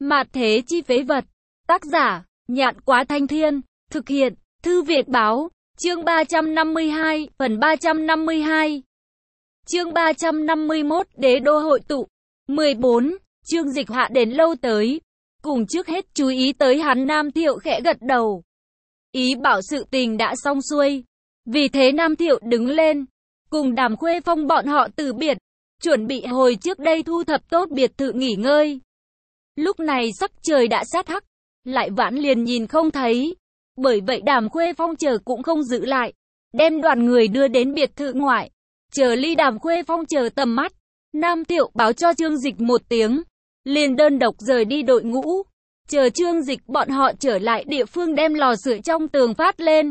Mạt thế chi phế vật. Tác giả, Nhạn Quá Thanh Thiên. Thực hiện, Thư Việt Báo. Chương 352, phần 352. Chương 351, Đế đô hội tụ. 14. Trương Dịch hạ đến lâu tới. Cùng trước hết chú ý tới hắn, Nam Thiệu khẽ gật đầu. Ý bảo sự tình đã xong xuôi. Vì thế Nam Thiệu đứng lên, cùng Đàm Khuê Phong bọn họ từ biệt, chuẩn bị hồi trước đây thu thập tốt biệt thự nghỉ ngơi. Lúc này sắc trời đã sát hắc, lại vãn liền nhìn không thấy. Bởi vậy Đàm Khuê Phong chờ cũng không giữ lại, đem đoàn người đưa đến biệt thự ngoại. Chờ ly Đàm Khuê Phong chờ tầm mắt, Nam Thiệu báo cho Trương Dịch một tiếng, liền đơn độc rời đi đội ngũ. Chờ Trương Dịch bọn họ trở lại địa phương, đem lò sưởi trong tường phát lên,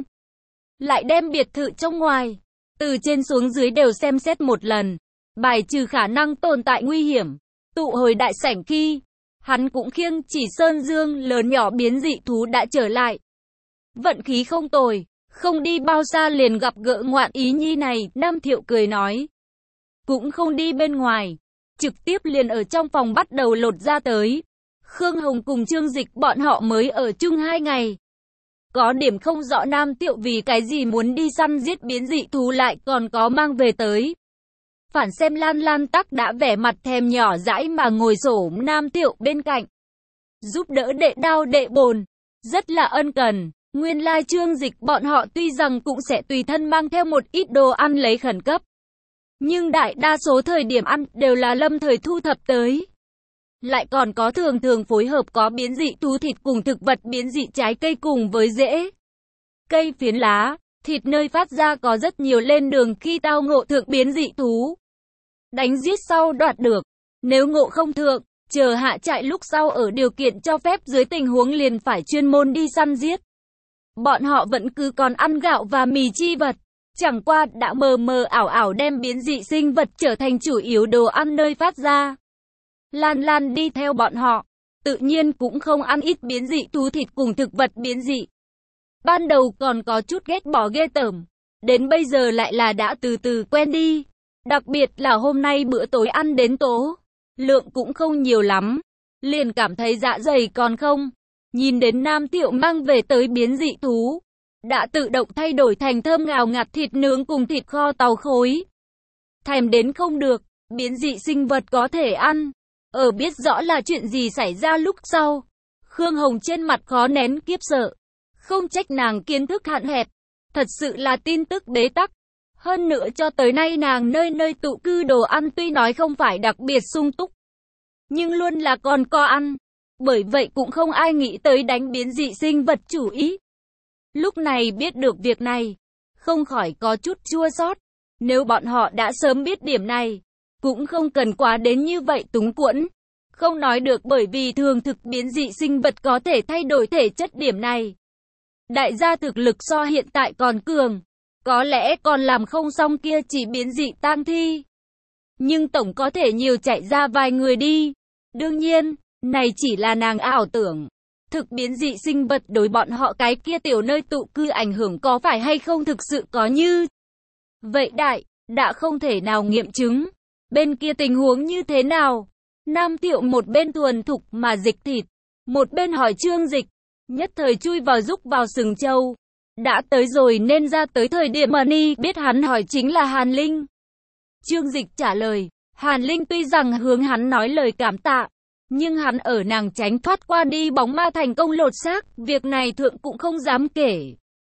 lại đem biệt thự trong ngoài, từ trên xuống dưới đều xem xét một lần, bài trừ khả năng tồn tại nguy hiểm. Tụ hồi đại sảnh khi, hắn cũng khiêng chỉ sơn dương lớn nhỏ biến dị thú đã trở lại. Vận khí không tồi, không đi bao xa liền gặp gỡ ngoạn ý nhi này, Nam Thiệu cười nói. Cũng không đi bên ngoài, trực tiếp liền ở trong phòng bắt đầu lột ra tới. Khương Hồng cùng Trương Dịch bọn họ mới ở chung 2 ngày. Có điểm không rõ Nam Thiệu vì cái gì muốn đi săn giết biến dị thú lại còn có mang về tới. Phản xem Lan Lan Tắc đã vẻ mặt thèm nhỏ dãi mà ngồi xổm Nam Thiệu bên cạnh, giúp đỡ đệ đao đệ bồn, rất là ân cần. Nguyên lai Trương Dịch bọn họ tuy rằng cũng sẽ tùy thân mang theo một ít đồ ăn lấy khẩn cấp, nhưng đại đa số thời điểm ăn đều là lâm thời thu thập tới. Lại còn có thường thường phối hợp có biến dị thú thịt cùng thực vật biến dị trái cây cùng với rễ cây phiến lá, thịt nơi phát ra có rất nhiều lên đường khi tao ngộ thượng biến dị thú. Đánh giết sau đoạt được, nếu ngộ không thượng, chờ hạ trại lúc sau ở điều kiện cho phép dưới tình huống liền phải chuyên môn đi săn giết. Bọn họ vẫn cứ còn ăn gạo và mì chi vật, chẳng qua đã mờ mờ ảo ảo đem biến dị sinh vật trở thành chủ yếu đồ ăn nơi phát ra. Lan Lan đi theo bọn họ, tự nhiên cũng không ăn ít biến dị thú thịt cùng thực vật biến dị. Ban đầu còn có chút ghét bỏ ghê tởm, đến bây giờ lại là đã từ từ quen đi. Đặc biệt là hôm nay bữa tối ăn đến tố, lượng cũng không nhiều lắm, liền cảm thấy dạ dày còn không. Nhìn đến Nam Thiệu mang về tới biến dị thú, đã tự động thay đổi thành thơm ngào ngạt thịt nướng cùng thịt kho tàu khối. Thèm đến không được, biến dị sinh vật có thể ăn. Ở biết rõ là chuyện gì xảy ra lúc sau, Khương Hồng trên mặt khó nén kiếp sợ. Không trách nàng kiến thức hạn hẹp, thật sự là tin tức bế tắc. Hơn nữa cho tới nay nàng nơi nơi tụ cư đồ ăn tuy nói không phải đặc biệt sung túc, nhưng luôn là còn có ăn. Bởi vậy cũng không ai nghĩ tới đánh biến dị sinh vật chủ ý. Lúc này biết được việc này, không khỏi có chút chua xót. Nếu bọn họ đã sớm biết điểm này, cũng không cần quá đến như vậy túng quẫn. Không nói được bởi vì thường thực biến dị sinh vật có thể thay đổi thể chất điểm này. Đại gia thực lực so hiện tại còn cường, có lẽ còn làm không xong kia chỉ biến dị tang thi. Nhưng tổng có thể nhiều chạy ra vài người đi. Đương nhiên, này chỉ là nàng ảo tưởng. Thực biến dị sinh vật đối bọn họ cái kia tiểu nơi tụ cư ảnh hưởng có phải hay không thực sự có như vậy đã không thể nào nghiệm chứng. Bên kia tình huống như thế nào? Nam Thiệu một bên thuần thục mà dịch thịt, một bên hỏi Trương Dịch, nhất thời chui vào rúc vào sừng trâu. Đã tới rồi nên ra tới thời điểm mà ni biết hắn hỏi chính là Hàn Linh. Trương Dịch trả lời, Hàn Linh tuy rằng hướng hắn nói lời cảm tạ, nhưng hắn ở nàng tránh thoát qua đi bóng ma thành công lột xác, việc này thượng cũng không dám kể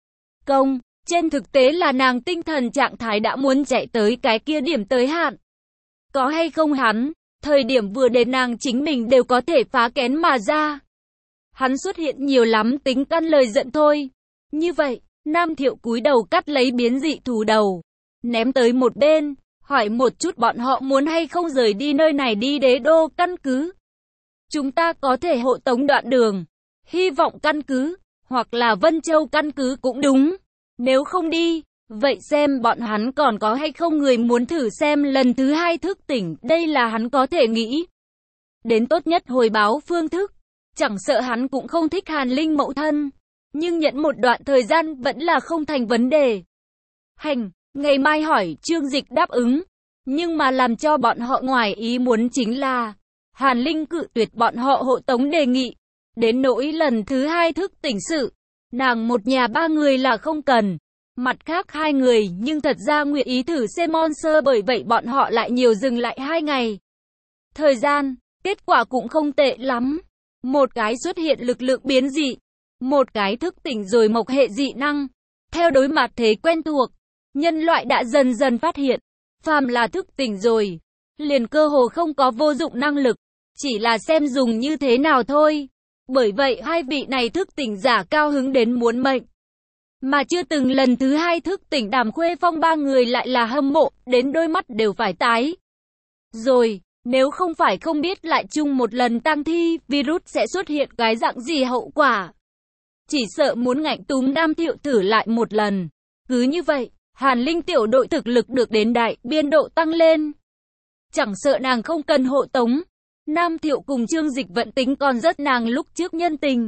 công. Trên thực tế là nàng tinh thần trạng thái đã muốn chạy tới cái kia điểm tới hạn. Có hay không hắn, thời điểm vừa đến nàng chính mình đều có thể phá kén mà ra. Hắn xuất hiện nhiều lắm tính căn lời giận thôi. Như vậy, Nam Thiệu cúi đầu cắt lấy biến dị thú đầu, ném tới một bên, hỏi một chút bọn họ muốn hay không rời đi nơi này đi Đế đô căn cứ. Chúng ta có thể hộ tống đoạn đường, hy vọng căn cứ, hoặc là Vân Châu căn cứ cũng đúng. Nếu không đi, vậy xem bọn hắn còn có hay không người muốn thử xem lần thứ 2 thức tỉnh, đây là hắn có thể nghĩ đến tốt nhất hồi báo phương thức. Chẳng sợ hắn cũng không thích Hàn Linh mẫu thân, nhưng nhận một đoạn thời gian vẫn là không thành vấn đề. Hành, ngày mai hỏi. Trương Dịch đáp ứng, nhưng mà làm cho bọn họ ngoài ý muốn chính là Hàn Linh cự tuyệt bọn họ hộ tống đề nghị. Đến nỗi lần thứ 2 thức tỉnh sự, nàng một nhà 3 người là không cần. Mặt khác 2 người nhưng thật ra nguyện ý thử xem monster, bởi vậy bọn họ lại nhiều dừng lại 2 ngày. Thời gian, kết quả cũng không tệ lắm. Một cái xuất hiện lực lượng biến dị, một cái thức tỉnh rồi mộc hệ dị năng. Theo đối mặt thế quen thuộc, nhân loại đã dần dần phát hiện, phàm là thức tỉnh rồi, liền cơ hồ không có vô dụng năng lực, chỉ là xem dùng như thế nào thôi. Bởi vậy 2 vị này thức tỉnh giả cao hứng đến muốn mệnh. Mà chưa từng lần thứ 2 thức tỉnh Đàm Khuê Phong 3 người lại là hâm mộ, đến đôi mắt đều phải tái. Rồi, nếu không phải không biết lại chung một lần tang thi, virus sẽ xuất hiện cái dạng gì hậu quả. Chỉ sợ muốn ngạnh túm Nam Thiệu thử lại một lần. Cứ như vậy, Hàn Linh tiểu đội thực lực được đến đại biên độ tăng lên. Chẳng sợ nàng không cần hộ tống. Nam Thiệu cùng Trương Dịch vận tính còn rất nàng lúc trước nhân tình.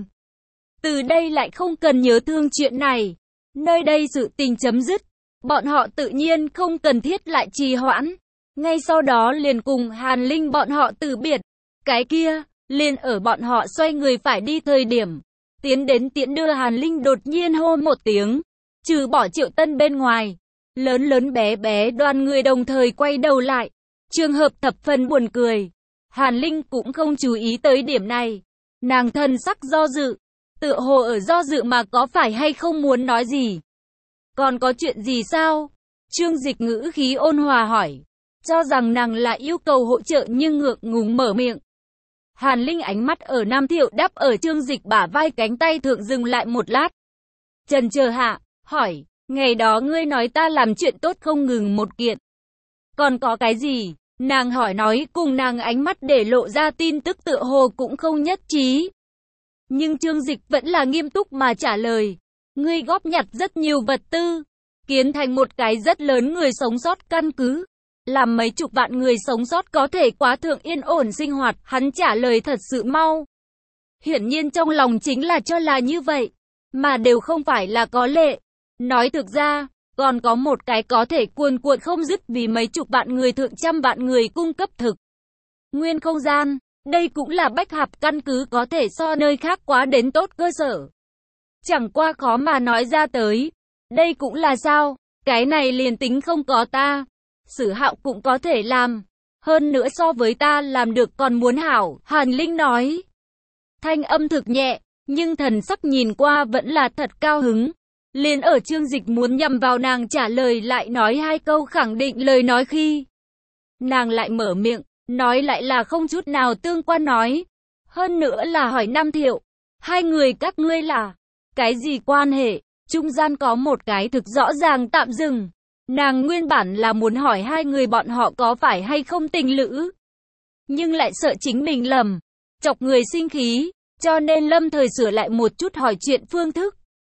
Từ đây lại không cần nhớ thương chuyện này. Nơi đây sự tình chấm dứt. Bọn họ tự nhiên không cần thiết lại trì hoãn. Ngay sau đó liền cùng Hàn Linh bọn họ từ biệt. Cái kia, liền ở bọn họ xoay người phải đi thời điểm. Tiến đến tiễn đưa Hàn Linh đột nhiên hô một tiếng. Trừ bỏ Triệu Tân bên ngoài. Lớn lớn bé bé đoàn người đồng thời quay đầu lại. Trường hợp thập phần buồn cười. Hàn Linh cũng không chú ý tới điểm này. Nàng thần sắc do dự. Tựa hồ ở do dự mà có phải hay không muốn nói gì. Còn có chuyện gì sao? Trương Dịch ngữ khí ôn hòa hỏi. Cho rằng nàng là yêu cầu hỗ trợ nhưng ngượng ngùng mở miệng. Hàn Linh ánh mắt ở Nam Thiệu đáp ở Trương Dịch bả vai cánh tay thượng dừng lại một lát. Chần chờ hạ, hỏi, ngày đó ngươi nói ta làm chuyện tốt không ngừng một kiện. Còn có cái gì? Nàng hỏi nói cùng nàng ánh mắt để lộ ra tin tức tựa hồ cũng không nhất trí. Nhưng Trương Dịch vẫn là nghiêm túc mà trả lời. Ngươi góp nhặt rất nhiều vật tư, kiến thành một cái rất lớn người sống sót căn cứ. Làm mấy chục vạn người sống sót có thể quá thượng yên ổn sinh hoạt, hắn trả lời thật sự mau. Hiển nhiên trong lòng chính là cho là như vậy, mà đều không phải là có lệ. Nói thực ra, còn có một cái có thể cuồn cuộn không dứt vì mấy chục vạn người thượng trăm vạn người cung cấp thực. Nguyên không gian, đây cũng là bách hợp căn cứ có thể so nơi khác quá đến tốt cơ sở. Chẳng qua khó mà nói ra tới. Đây cũng là sao, cái này liền tính không có ta. Sử Hạo cũng có thể làm. Hơn nữa so với ta làm được còn muốn hảo, Hàn Linh nói. Thanh âm thực nhẹ, nhưng thần sắc nhìn qua vẫn là thật cao hứng. Liền ở Trương Dịch muốn nhằm vào nàng trả lời lại nói 2 câu khẳng định lời nói khi. Nàng lại mở miệng, nói lại là không chút nào tương quan nói. Hơn nữa là hỏi Nam Thiệu. 2 người các ngươi là cái gì quan hệ? Trung gian có một cái thực rõ ràng tạm dừng. Nàng nguyên bản là muốn hỏi 2 người bọn họ có phải hay không tình lữ. Nhưng lại sợ chính mình lầm, chọc người sinh khí, cho nên lâm thời sửa lại một chút hỏi chuyện phương thức.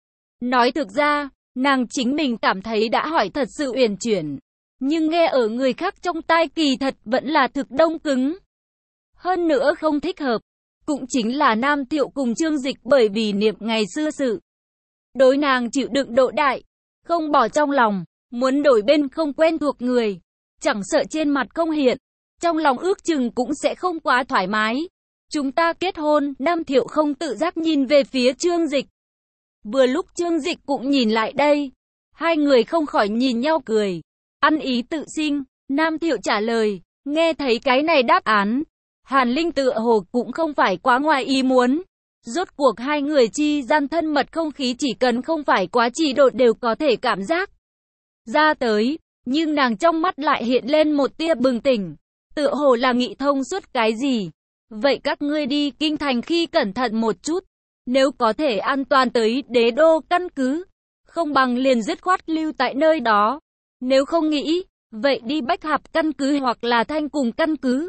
Nói thực ra, nàng chính mình cảm thấy đã hỏi thật sự uyển chuyển. Nhưng nghe ở người khác trong tai kỳ thật vẫn là thực đông cứng. Hơn nữa không thích hợp. Cũng chính là Nam Thiệu cùng Trương Dịch bởi vì niệm ngày xưa sự. Đối nàng chịu đựng độ đại, không bỏ trong lòng. Muốn đổi bên không quen thuộc người, chẳng sợ trên mặt không hiện, trong lòng ước chừng cũng sẽ không quá thoải mái. Chúng ta kết hôn, Nam Thiệu không tự giác nhìn về phía Trương Dịch. Vừa lúc Trương Dịch cũng nhìn lại đây, 2 người không khỏi nhìn nhau cười. Ăn ý tự sinh, Nam Thiệu trả lời, nghe thấy cái này đáp án. Hàn Linh tựa hồ cũng không phải quá ngoài ý muốn. Rốt cuộc 2 người chi gian thân mật không khí chỉ cần không phải quá trì độn đều có thể cảm giác ra tới, nhưng nàng trong mắt lại hiện lên một tia bừng tỉnh, tựa hồ là nghĩ thông suốt cái gì. Vậy các ngươi đi kinh thành khi cẩn thận một chút, nếu có thể an toàn tới đế đô căn cứ, không bằng liền dứt khoát lưu tại nơi đó. Nếu không nghĩ, vậy đi bách hợp căn cứ hoặc là thanh cùng căn cứ.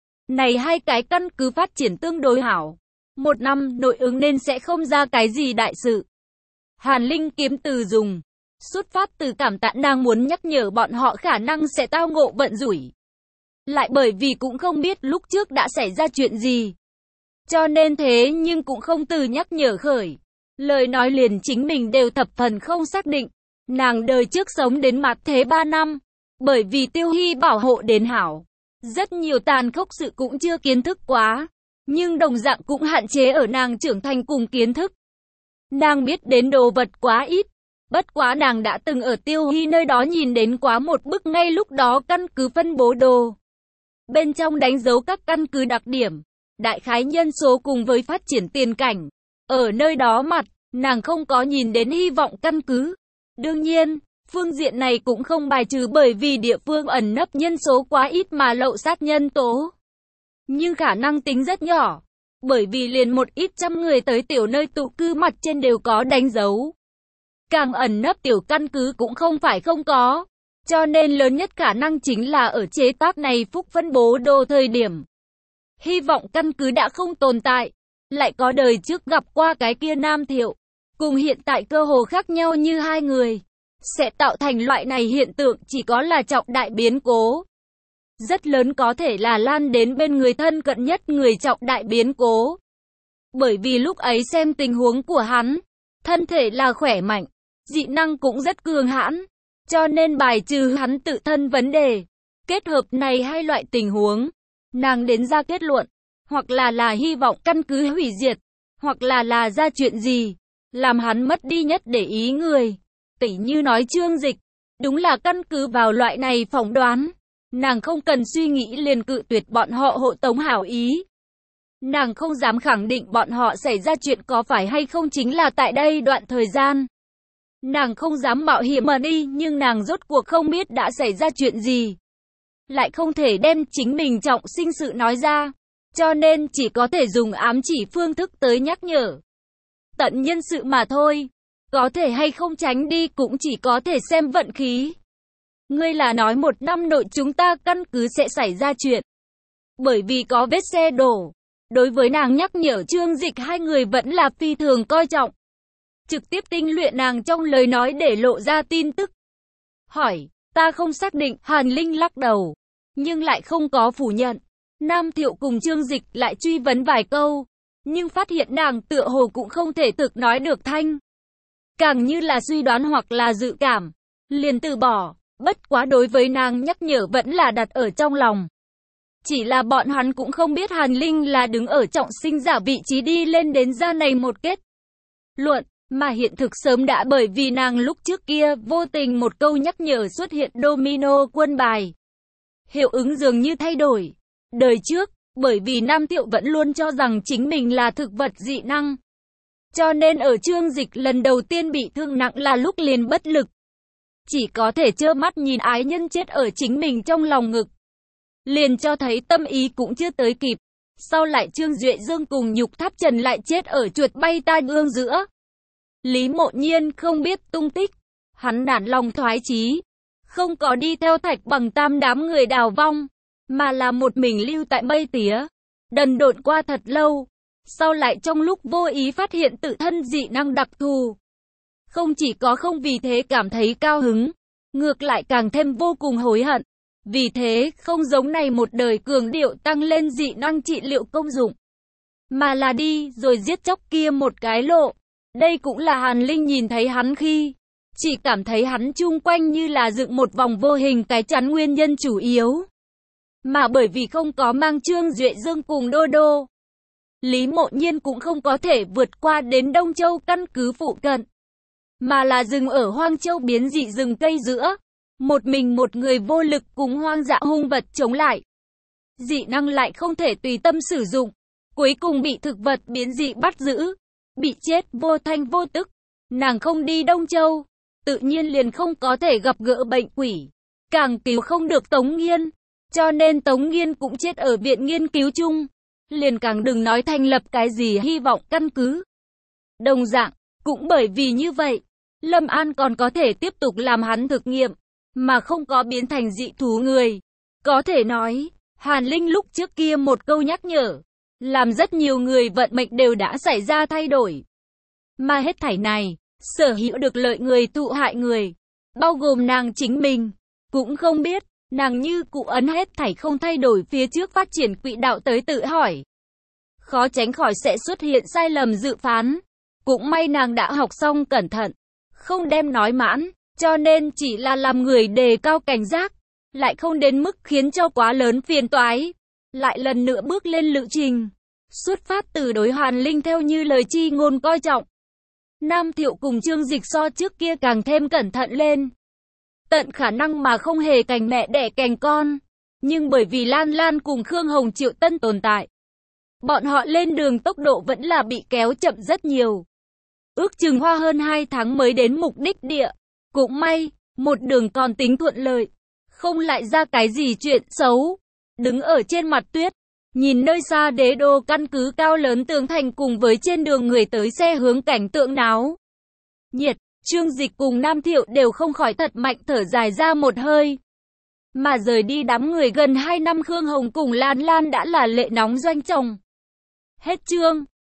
Này 2 cái căn cứ phát triển tương đối hảo, 1 năm nội ứng nên sẽ không ra cái gì đại sự. Hàn Linh kiếm từ dùng. Xuất phát từ cảm tạ nàng muốn nhắc nhở bọn họ khả năng sẽ tao ngộ vận rủi. Lại bởi vì cũng không biết lúc trước đã xảy ra chuyện gì. Cho nên thế nhưng cũng không từ nhắc nhở khởi. Lời nói liền chính mình đều thập phần không xác định. Nàng đời trước sống đến mặt thế 3 năm. Bởi vì Tiêu Hy bảo hộ đến hảo. Rất nhiều tàn khốc sự cũng chưa kiến thức quá, nhưng đồng dạng cũng hạn chế ở nàng trưởng thành cùng kiến thức. Nàng biết đến đồ vật quá ít, bất quá nàng đã từng ở Tiêu Hy nơi đó nhìn đến quá một bức ngay lúc đó căn cứ phân bố đồ. Bên trong đánh dấu các căn cứ đặc điểm, đại khái nhân số cùng với phát triển tiền cảnh. Ở nơi đó mặt, nàng không có nhìn đến hy vọng căn cứ. Đương nhiên, phương diện này cũng không bài trừ bởi vì địa phương ẩn nấp nhân số quá ít mà lậu sát nhân tố. Nhưng khả năng tính rất nhỏ, bởi vì liền một ít trăm người tới tiểu nơi tụ cư mặt trên đều có đánh dấu. Càng ẩn nấp tiểu căn cứ cũng không phải không có, cho nên lớn nhất khả năng chính là ở chế tác này phúc phân bố đồ thời điểm. Hy vọng căn cứ đã không tồn tại, lại có đời trước gặp qua cái kia Nam Thiệu, cùng hiện tại cơ hồ khác nhau như hai người, sẽ tạo thành loại này hiện tượng chỉ có là trọng đại biến cố. Rất lớn có thể là lan đến bên người thân cận nhất người trọng đại biến cố. Bởi vì lúc ấy xem tình huống của hắn, thân thể là khỏe mạnh, dị năng cũng rất cường hãn, cho nên bài trừ hắn tự thân vấn đề. Kết hợp này hai loại tình huống, nàng đến ra kết luận, hoặc là hy vọng căn cứ hủy diệt, hoặc là ra chuyện gì, làm hắn mất đi nhất để ý người. Tỉ như nói Trương Dịch, đúng là căn cứ vào loại này phỏng đoán. Nàng không cần suy nghĩ liền cự tuyệt bọn họ hộ tống hảo ý. Nàng không dám khẳng định bọn họ xảy ra chuyện có phải hay không chính là tại đây đoạn thời gian. Nàng không dám mạo hiểm mà đi, nhưng nàng rốt cuộc không biết đã xảy ra chuyện gì. Lại không thể đem chính mình trọng sinh sự nói ra, cho nên chỉ có thể dùng ám chỉ phương thức tới nhắc nhở. Tận nhân sự mà thôi, có thể hay không tránh đi cũng chỉ có thể xem vận khí. Ngươi là nói 1 năm nội chúng ta căn cứ sẽ xảy ra chuyện. Bởi vì có vết xe đổ. Đối với nàng nhắc nhở Trương Dịch hai người vẫn là phi thường coi trọng. Trực tiếp tinh luyện nàng trong lời nói để lộ ra tin tức. Hỏi, ta không xác định, Hàn Linh lắc đầu. Nhưng lại không có phủ nhận. Nam Thiệu cùng Trương Dịch lại truy vấn vài câu. Nhưng phát hiện nàng tựa hồ cũng không thể thực nói được thanh. Càng như là suy đoán hoặc là dự cảm. Liền từ bỏ. Bất quá đối với nàng nhắc nhở vẫn là đặt ở trong lòng. Chỉ là bọn hắn cũng không biết Hàn Linh là đứng ở trọng sinh giả vị trí đi lên đến ra này một kết luận, mà hiện thực sớm đã bởi vì nàng lúc trước kia vô tình một câu nhắc nhở xuất hiện domino quân bài. Hiệu ứng dường như thay đổi. Đời trước, bởi vì Nam Thiệu vẫn luôn cho rằng chính mình là thực vật dị năng. Cho nên ở Trương Dịch lần đầu tiên bị thương nặng là lúc liền bất lực. Chỉ có thể trơ mắt nhìn ái nhân chết ở chính mình trong lòng ngực. Liền cho thấy tâm ý cũng chưa tới kịp. Sau lại Trương Duệ Dương cùng Nhục Tháp Trần lại chết ở chuột bay tai ương giữa. Lý Mộ Nhiên không biết tung tích. Hắn nản lòng thoái chí. Không có đi theo Thạch Bằng Tam đám người đào vong. Mà là một mình lưu tại Mây Tía. Đần độn qua thật lâu. Sau lại trong lúc vô ý phát hiện tự thân dị năng đặc thù. Không chỉ có không vì thế cảm thấy cao hứng, ngược lại càng thêm vô cùng hối hận. Vì thế, không giống này một đời cường điệu tăng lên dị năng trị liệu công dụng, mà là đi rồi giết chóc kia một cái lộ. Đây cũng là Hàn Linh nhìn thấy hắn khi, chỉ cảm thấy hắn chung quanh như là dựng một vòng vô hình cái chắn nguyên nhân chủ yếu. Mà bởi vì không có mang Trương Duệ Dương cùng Đô Đô, Lý Mộ Nhiên cũng không có thể vượt qua đến Đông Châu căn cứ phụ cận. Mà là dừng ở Hoang Châu biến dị rừng cây giữa. Một mình một người vô lực cùng hoang dã hung vật chống lại. Dị năng lại không thể tùy tâm sử dụng. Cuối cùng bị thực vật biến dị bắt giữ. Bị chết vô thanh vô tức. Nàng không đi Đông Châu. Tự nhiên liền không có thể gặp gỡ bệnh quỷ. Càng cứu không được Tống Nghiên. Cho nên Tống Nghiên cũng chết ở viện nghiên cứu chung. Liền càng đừng nói thành lập cái gì hy vọng căn cứ. Đồng dạng, cũng bởi vì như vậy, Lâm An còn có thể tiếp tục làm hắn thực nghiệm, mà không có biến thành dị thú người. Có thể nói, Hàn Linh lúc trước kia một câu nhắc nhở, làm rất nhiều người vận mệnh đều đã xảy ra thay đổi. Mà hết thảy này, sở hữu được lợi người tụ hại người, bao gồm nàng chính mình, cũng không biết, nàng như cụ ấn hết thảy không thay đổi phía trước phát triển quỹ đạo tới tự hỏi. Khó tránh khỏi sẽ xuất hiện sai lầm dự phán. Cũng may nàng đã học xong cẩn thận, không đem nói mãn, cho nên chỉ là làm người đề cao cảnh giác, lại không đến mức khiến cho quá lớn phiền toái. Lại lần nữa bước lên lữ trình. Xuất phát từ đối Hoàn Linh theo như lời chi ngôn coi trọng. Nam Thiệu cùng Trương Dịch so trước kia càng thêm cẩn thận lên. Tận khả năng mà không hề cành mẹ đẻ cành con. Nhưng bởi vì Lan Lan cùng Khương Hồng Triệu Tân tồn tại, bọn họ lên đường tốc độ vẫn là bị kéo chậm rất nhiều. Ước chừng hoa hơn 2 tháng mới đến mục đích địa. Cũng may, một đường còn tính thuận lợi. Không lại ra cái gì chuyện xấu. Đứng ở trên mặt tuyết, nhìn nơi xa đế đô căn cứ cao lớn tường thành cùng với trên đường người tới xe hướng cảnh tượng náo nhiệt, Trương Dịch cùng Nam Thiệu đều không khỏi thật mạnh thở dài ra một hơi. Mà rời đi đám người gần 2 năm Khương Hồng cùng Lan Lan đã là lệ nóng doanh chồng. Hết chương.